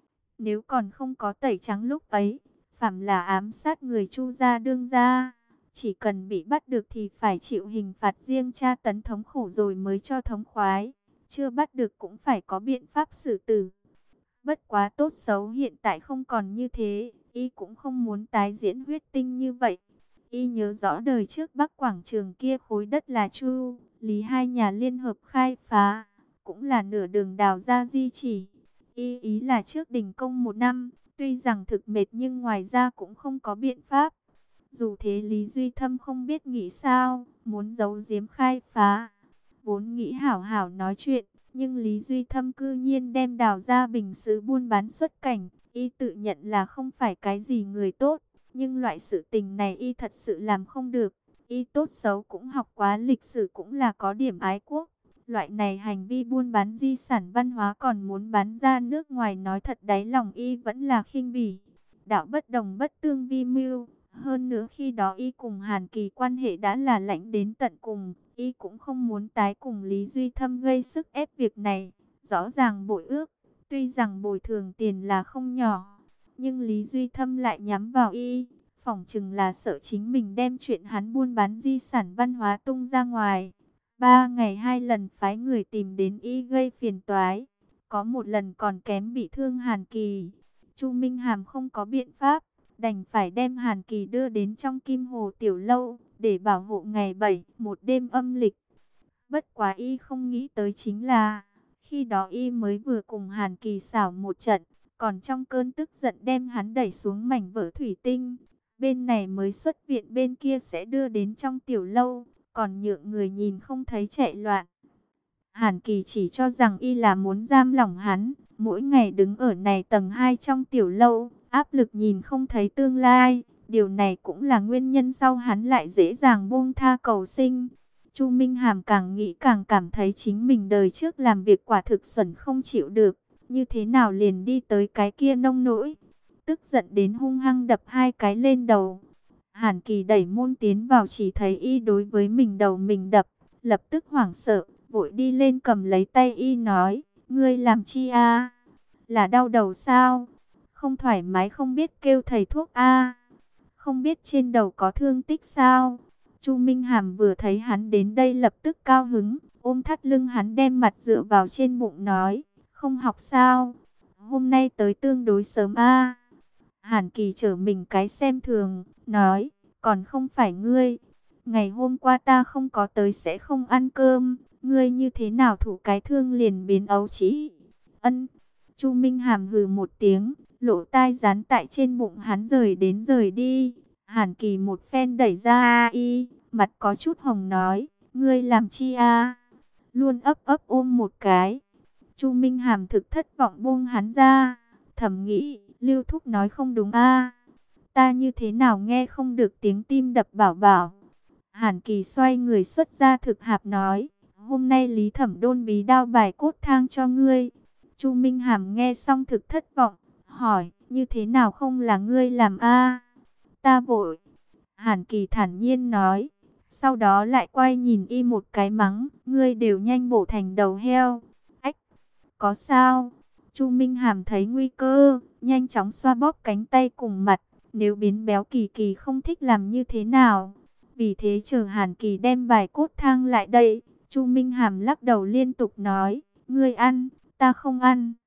Nếu còn không có tẩy trắng lúc ấy, phàm là ám sát người Chu gia đương gia, chỉ cần bị bắt được thì phải chịu hình phạt riêng tra tấn thống khổ rồi mới cho thống khoái. Chưa bắt được cũng phải có biện pháp xử tử. Bất quá tốt xấu hiện tại không còn như thế, y cũng không muốn tái diễn huyết tinh như vậy. Y nhớ rõ đời trước Bắc Quảng Trường kia khối đất là Chu, Lý hai nhà liên hợp khai phá, cũng là nửa đường đào ra di chỉ. Y ý là trước đình công một năm, tuy rằng thực mệt nhưng ngoài ra cũng không có biện pháp. Dù thế Lý Duy Thâm không biết nghĩ sao, muốn giấu giếm khai phá. Vốn nghĩ hảo hảo nói chuyện, nhưng Lý Duy Thâm cư nhiên đem đào ra bình sứ buôn bán xuất cảnh. Y tự nhận là không phải cái gì người tốt, nhưng loại sự tình này y thật sự làm không được. Y tốt xấu cũng học quá lịch sử, cũng là có điểm ái quốc. Loại này hành vi buôn bán di sản văn hóa còn muốn bán ra nước ngoài, nói thật đáy lòng y vẫn là khinh bỉ. Đạo bất đồng bất tương vi mưu. Hơn nữa khi đó y cùng Hàn Kỳ quan hệ đã là lạnh đến tận cùng. Y cũng không muốn tái cùng Lý Duy Thâm gây sức ép việc này. Rõ ràng bội ước, tuy rằng bồi thường tiền là không nhỏ, nhưng Lý Duy Thâm lại nhắm vào y. Phỏng chừng là sợ chính mình đem chuyện hắn buôn bán di sản văn hóa tung ra ngoài. Ba ngày hai lần phái người tìm đến y gây phiền toái. Có một lần còn kém bị thương Hàn Kỳ. Chu Minh Hàm không có biện pháp, đành phải đem Hàn Kỳ đưa đến trong Kim Hồ Tiểu Lâu, để bảo hộ ngày bảy, một đêm âm lịch. Bất quá y không nghĩ tới chính là, khi đó y mới vừa cùng Hàn Kỳ xảo một trận, còn trong cơn tức giận đem hắn đẩy xuống mảnh vỡ thủy tinh. Bên này mới xuất viện, bên kia sẽ đưa đến trong Tiểu Lâu, còn nhượng người nhìn không thấy chạy loạn. Hàn Kỳ chỉ cho rằng y là muốn giam lỏng hắn, mỗi ngày đứng ở này tầng hai trong Tiểu Lâu, áp lực nhìn không thấy tương lai. Điều này cũng là nguyên nhân sau hắn lại dễ dàng buông tha cầu sinh. Chu Minh Hàm càng nghĩ càng cảm thấy chính mình đời trước làm việc quả thực xuẩn không chịu được. Như thế nào liền đi tới cái kia nông nỗi. Tức giận đến hung hăng đập hai cái lên đầu. Hàn Kỳ đẩy môn tiến vào, chỉ thấy y đối với mình đầu mình đập. Lập tức hoảng sợ, vội đi lên cầm lấy tay y nói: ngươi làm chi a? Là đau đầu sao? Không thoải mái không biết kêu thầy thuốc a? Không biết trên đầu có thương tích sao? Chu Minh Hàm vừa thấy hắn đến đây lập tức cao hứng, ôm thắt lưng hắn đem mặt dựa vào trên bụng nói: không học sao? Hôm nay tới tương đối sớm a. Hàn Kỳ trở mình cái xem thường, nói: còn không phải ngươi. Ngày hôm qua ta không có tới sẽ không ăn cơm. Ngươi như thế nào thủ cái thương liền biến ấu trĩ? Ân. Chu Minh Hàm hừ một tiếng, lỗ tai dán tại trên bụng hắn rời đến rời đi. Hàn Kỳ một phen đẩy ra y, mặt có chút hồng nói: ngươi làm chi a? Luôn ấp ấp ôm một cái. Chu Minh Hàm thực thất vọng buông hắn ra, thầm nghĩ: Lưu Thúc nói không đúng a, ta như thế nào nghe không được tiếng tim đập bảo bảo. Hàn Kỳ xoay người xuất ra thực hạp nói: hôm nay Lý Thẩm đôn bí đao bài cốt thang cho ngươi. Chu Minh Hàm nghe xong thực thất vọng, hỏi: như thế nào không là ngươi làm a? Ta vội. Hàn Kỳ thản nhiên nói, sau đó lại quay nhìn y một cái mắng: ngươi đều nhanh bổ thành đầu heo. Ách, có sao? Chu Minh Hàm thấy nguy cơ, nhanh chóng xoa bóp cánh tay cùng mặt. Nếu biến béo Kỳ Kỳ không thích làm như thế nào? Vì thế chờ Hàn Kỳ đem bài cốt thang lại đây, Chu Minh Hàm lắc đầu liên tục nói: ngươi ăn, ta không ăn.